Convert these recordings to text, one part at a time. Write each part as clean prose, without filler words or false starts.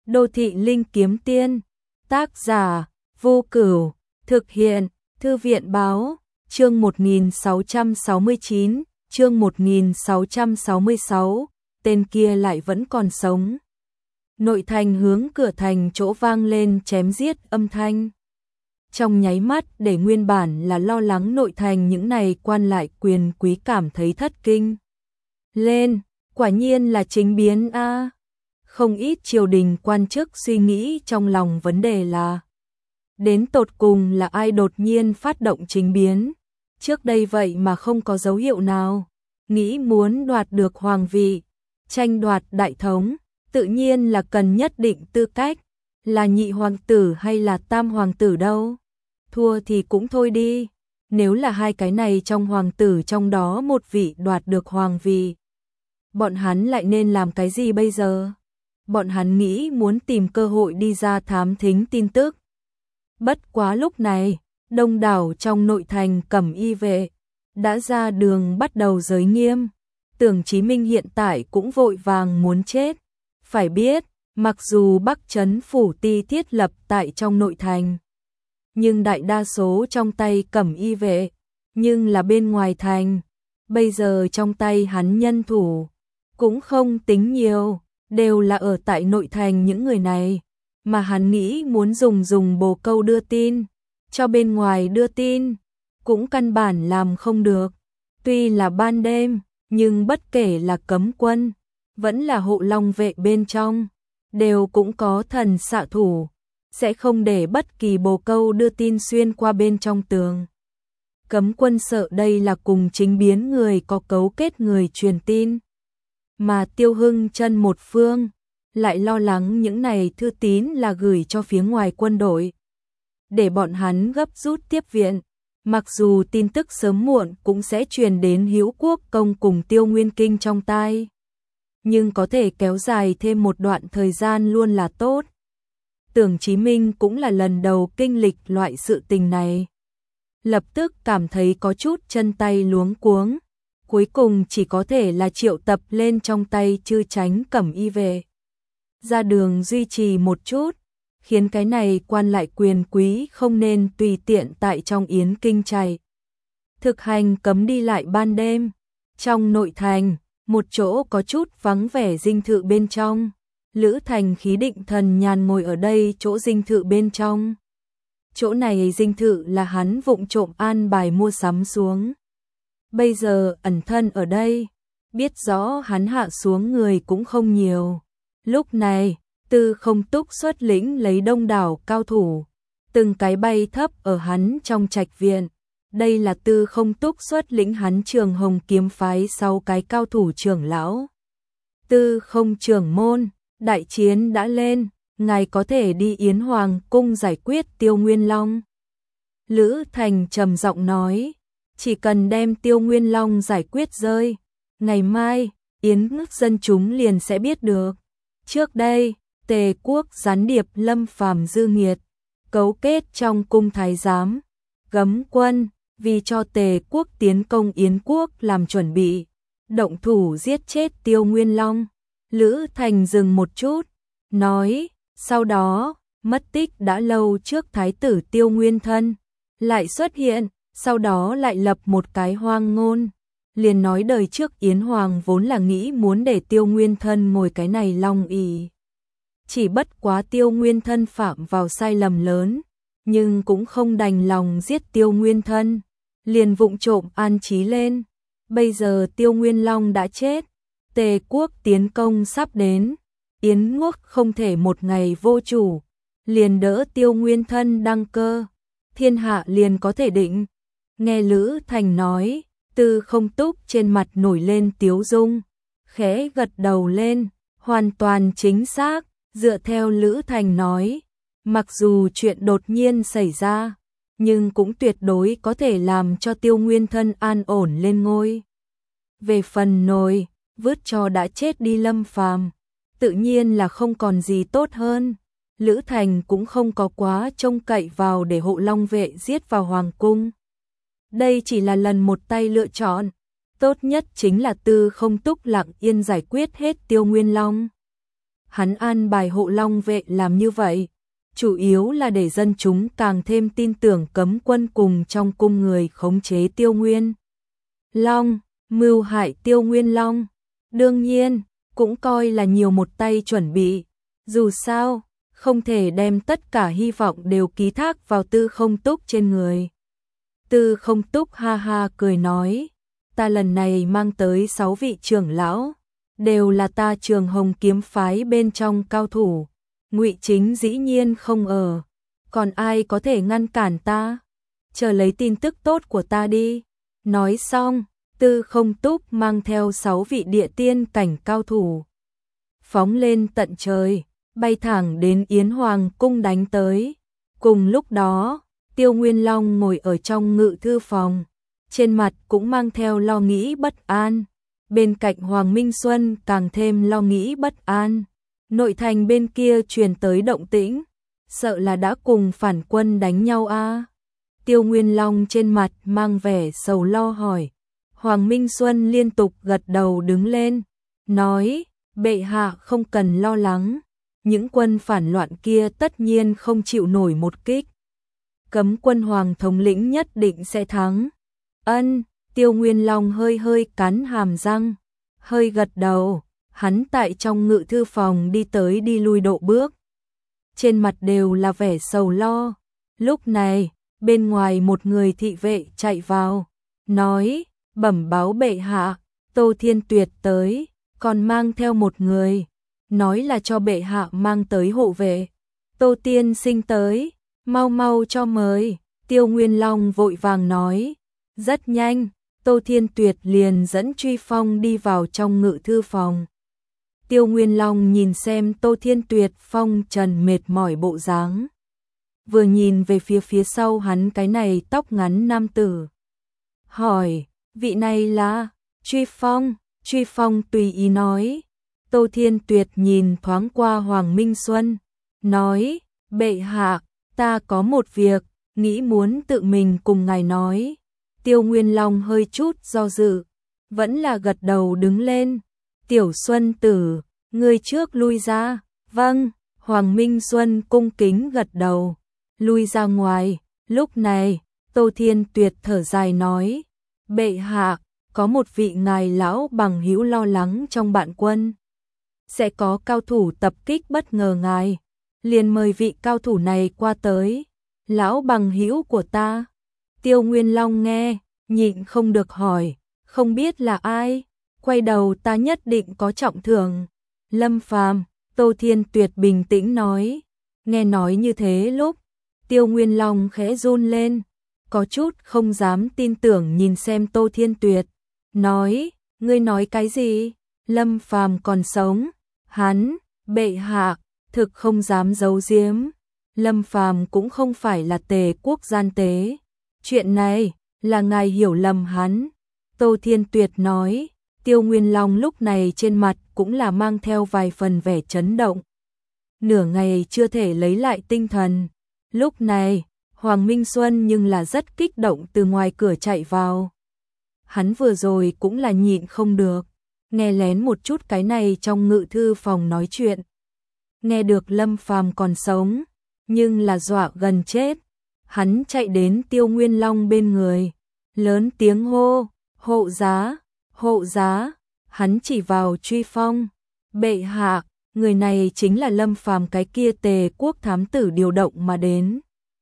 Đô thị linh kiếm tiên, tác giả, Vô Cửu, thực hiện, Thư viện báo, chương 1669, chương 1666, tên kia lại vẫn còn sống. Nội thành hướng cửa thành chỗ vang lên chém giết âm thanh. Trong nháy mắt để nguyên bản là lo lắng nội thành những này quan lại quyền quý cảm thấy thất kinh. Lên, quả nhiên là chính biến a. Không ít triều đình quan chức suy nghĩ trong lòng vấn đề là đến tột cùng là ai đột nhiên phát động chính biến, trước đây vậy mà không có dấu hiệu nào, nghĩ muốn đoạt được hoàng vị, tranh đoạt đại thống, tự nhiên là cần nhất định tư cách, là nhị hoàng tử hay là tam hoàng tử đâu, thua thì cũng thôi đi, nếu là hai cái này trong hoàng tử trong đó một vị đoạt được hoàng vị, bọn hắn lại nên làm cái gì bây giờ? Bọn hắn nghĩ muốn tìm cơ hội đi ra thám thính tin tức. Bất quá lúc này, đông đảo trong nội thành cẩm y vệ, đã ra đường bắt đầu giới nghiêm. Tưởng Chí Minh hiện tại cũng vội vàng muốn chết. Phải biết, mặc dù Bắc Trấn Phủ Ti thiết lập tại trong nội thành, nhưng đại đa số trong tay cẩm y vệ, nhưng là bên ngoài thành. Bây giờ trong tay hắn nhân thủ, cũng không tính nhiều. Đều là ở tại nội thành những người này, mà hắn nghĩ muốn dùng bồ câu đưa tin, cho bên ngoài đưa tin, cũng căn bản làm không được. Tuy là ban đêm, nhưng bất kể là cấm quân, vẫn là hộ long vệ bên trong, đều cũng có thần xạ thủ, sẽ không để bất kỳ bồ câu đưa tin xuyên qua bên trong tường. Cấm quân sợ đây là cùng chính biến người có cấu kết người truyền tin. Mà Tiêu Hưng chân một phương, lại lo lắng những này thư tín là gửi cho phía ngoài quân đội. Để bọn hắn gấp rút tiếp viện, mặc dù tin tức sớm muộn cũng sẽ truyền đến Hữu Quốc Công cùng Tiêu Nguyên Kinh trong tai. Nhưng có thể kéo dài thêm một đoạn thời gian luôn là tốt. Tưởng Chí Minh cũng là lần đầu kinh lịch loại sự tình này. Lập tức cảm thấy có chút chân tay luống cuống. Cuối cùng chỉ có thể là triệu tập lên trong tay chư chánh cẩm y vệ. Ra đường duy trì một chút, khiến cái này quan lại quyền quý không nên tùy tiện tại trong yến kinh chạy. Thực hành cấm đi lại ban đêm. Trong nội thành, một chỗ có chút vắng vẻ dinh thự bên trong. Lữ Thành khí định thần nhàn ngồi ở đây chỗ dinh thự bên trong. Chỗ này dinh thự là hắn vụng trộm an bài mua sắm xuống. Bây giờ ẩn thân ở đây, biết rõ hắn hạ xuống người cũng không nhiều. Lúc này, Tư Không Túc xuất lĩnh lấy đông đảo cao thủ, từng cái bay thấp ở hắn trong trạch viện. Đây là Tư Không Túc xuất lĩnh hắn Trường Hồng kiếm phái 6 cái cao thủ trưởng lão. Tư Không trưởng môn, đại chiến đã lên, ngài có thể đi Yến Hoàng cung giải quyết Tiêu Nguyên Long. Lữ Thành trầm giọng nói. Chỉ cần đem Tiêu Nguyên Long giải quyết rơi, ngày mai, Yến nước dân chúng liền sẽ biết được. Trước đây, Tề quốc gián điệp Lâm Phàm Dư Nghiệt, cấu kết trong cung thái giám, gấm quân, vì cho Tề quốc tiến công Yến quốc làm chuẩn bị, động thủ giết chết Tiêu Nguyên Long. Lữ Thành dừng một chút, nói, sau đó, mất tích đã lâu trước thái tử Tiêu Nguyên Thân, lại xuất hiện. Sau đó lại lập một cái hoang ngôn, liền nói đời trước Yến Hoàng vốn là nghĩ muốn để Tiêu Nguyên Thân ngồi cái này long ỷ. Chỉ bất quá Tiêu Nguyên Thân phạm vào sai lầm lớn, nhưng cũng không đành lòng giết Tiêu Nguyên Thân, liền vụng trộm an trí lên. Bây giờ Tiêu Nguyên Long đã chết, Tề quốc tiến công sắp đến, Yến quốc không thể một ngày vô chủ, liền đỡ Tiêu Nguyên Thân đăng cơ, thiên hạ liền có thể định. Nghe Lữ Thành nói, Tư Không Túc trên mặt nổi lên tiếu dung, khẽ gật đầu lên, hoàn toàn chính xác, dựa theo Lữ Thành nói, mặc dù chuyện đột nhiên xảy ra, nhưng cũng tuyệt đối có thể làm cho Tiêu Nguyên Thân an ổn lên ngôi. Về phần nồi, vứt cho đã chết đi Lâm Phàm, tự nhiên là không còn gì tốt hơn. Lữ Thành cũng không có quá trông cậy vào để hộ long vệ giết vào hoàng cung. Đây chỉ là lần một tay lựa chọn, tốt nhất chính là Tư Không Túc lặng yên giải quyết hết Tiêu Nguyên Long. Hắn an bài hộ long vệ làm như vậy, chủ yếu là để dân chúng càng thêm tin tưởng cấm quân cùng trong cung người khống chế Tiêu Nguyên Long, mưu hại Tiêu Nguyên Long. Đương nhiên, cũng coi là nhiều một tay chuẩn bị. Dù sao, không thể đem tất cả hy vọng đều ký thác vào Tư Không Túc trên người. Tư Không Túc ha ha cười nói, ta lần này mang tới 6 vị trưởng lão, đều là ta Trường Hồng kiếm phái bên trong cao thủ. Ngụy Chính dĩ nhiên không ở, còn ai có thể ngăn cản ta? Chờ lấy tin tức tốt của ta đi. Nói xong, Tư Không Túc mang theo 6 vị địa tiên cảnh cao thủ, phóng lên tận trời, bay thẳng đến Yến Hoàng cung đánh tới. Cùng lúc đó, Tiêu Nguyên Long ngồi ở trong ngự thư phòng, trên mặt cũng mang theo lo nghĩ bất an. Bên cạnh Hoàng Minh Xuân càng thêm lo nghĩ bất an. Nội thành bên kia truyền tới động tĩnh, sợ là đã cùng phản quân đánh nhau a. Tiêu Nguyên Long trên mặt mang vẻ sầu lo hỏi. Hoàng Minh Xuân liên tục gật đầu đứng lên, nói, bệ hạ không cần lo lắng, những quân phản loạn kia tất nhiên không chịu nổi một kích. Cấm quân Hoàng thống lĩnh nhất định sẽ thắng. Ân, Tiêu Nguyên Long hơi hơi cắn hàm răng, hơi gật đầu. Hắn tại trong ngự thư phòng đi tới đi lui độ bước, trên mặt đều là vẻ sầu lo. Lúc này, bên ngoài một người thị vệ chạy vào, nói, bẩm báo bệ hạ, Tô Thiên Tuyệt tới, còn mang theo một người, nói là cho bệ hạ mang tới hộ vệ. Tô tiên sinh tới, mau mau cho mời. Tiêu Nguyên Long vội vàng nói. Rất nhanh, Tô Thiên Tuyệt liền dẫn Truy Phong đi vào trong ngự thư phòng. Tiêu Nguyên Long nhìn xem Tô Thiên Tuyệt phong trần mệt mỏi bộ dáng, vừa nhìn về phía sau hắn cái này tóc ngắn nam tử, hỏi, vị này là Truy Phong? Truy Phong tùy ý nói. Tô Thiên Tuyệt nhìn thoáng qua Hoàng Minh Xuân, nói, bệ hạ, ta có một việc, nghĩ muốn tự mình cùng ngài nói. Tiêu Nguyên Long hơi chút do dự, vẫn là gật đầu đứng lên. Tiểu Xuân tử, ngươi trước lui ra. Vâng, Hoàng Minh Xuân cung kính gật đầu, lui ra ngoài. Lúc này, Tô Thiên Tuyệt thở dài nói, bệ hạ, có một vị ngài lão bằng hữu lo lắng trong bạn quân sẽ có cao thủ tập kích bất ngờ ngài, liền mời vị cao thủ này qua tới. Lão bằng hữu của ta? Tiêu Nguyên Long nghe, nhịn không được hỏi, không biết là ai? Quay đầu ta nhất định có trọng thưởng. Lâm Phàm. Tô Thiên Tuyệt bình tĩnh nói. Nghe nói như thế lúc, Tiêu Nguyên Long khẽ run lên, có chút không dám tin tưởng nhìn xem Tô Thiên Tuyệt, nói, ngươi nói cái gì? Lâm Phàm còn sống? Hắn, bệ hạ, thực không dám giấu giếm. Lâm Phàm cũng không phải là Tề quốc gian tế. Chuyện này là ngài hiểu lầm hắn. Tô Thiên Tuyệt nói. Tiêu Nguyên Long lúc này trên mặt cũng là mang theo vài phần vẻ chấn động. Nửa ngày chưa thể lấy lại tinh thần. Lúc này, Hoàng Minh Xuân nhưng là rất kích động từ ngoài cửa chạy vào. Hắn vừa rồi cũng là nhịn không được, nghe lén một chút cái này trong ngự thư phòng nói chuyện. Nghe được Lâm Phàm còn sống, nhưng là dọa gần chết. Hắn chạy đến Tiêu Nguyên Long bên người, lớn tiếng hô, hộ giá, hộ giá. Hắn chỉ vào Truy Phong, bệ hạ, người này chính là Lâm Phàm cái kia Tề quốc thám tử điều động mà đến.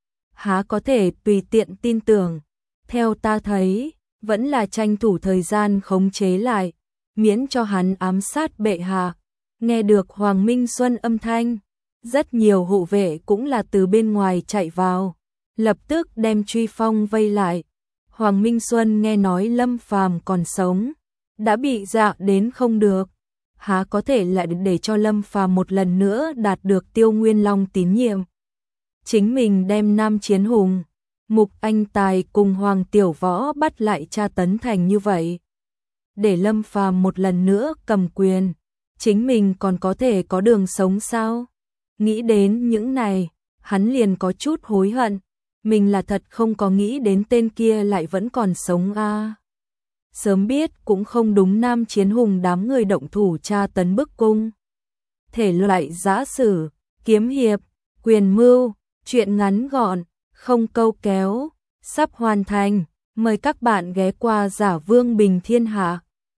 Há có thể tùy tiện tin tưởng, theo ta thấy, vẫn là tranh thủ thời gian khống chế lại, miễn cho hắn ám sát bệ hạ. Nghe được Hoàng Minh Xuân âm thanh, rất nhiều hộ vệ cũng là từ bên ngoài chạy vào, lập tức đem Truy Phong vây lại. Hoàng Minh Xuân nghe nói Lâm Phàm còn sống, đã bị dọa đến không được, há có thể lại để cho Lâm Phàm một lần nữa đạt được Tiêu Nguyên Long tín nhiệm. Chính mình đem Nam Chiến Hùng, Mục Anh Tài cùng Hoàng Tiểu Võ bắt lại tra tấn thành như vậy, để Lâm Phàm một lần nữa cầm quyền, chính mình còn có thể có đường sống sao? Nghĩ đến những này, hắn liền có chút hối hận, mình là thật không có nghĩ đến tên kia lại vẫn còn sống a. Sớm biết cũng không đúng Nam Chiến Hùng đám người động thủ tra tấn bức cung. thể loại giã sử, kiếm hiệp, quyền mưu, truyện ngắn gọn, không câu kéo, sắp hoàn thành. Mời các bạn ghé qua Giả Vương Bình Thiên Hạ.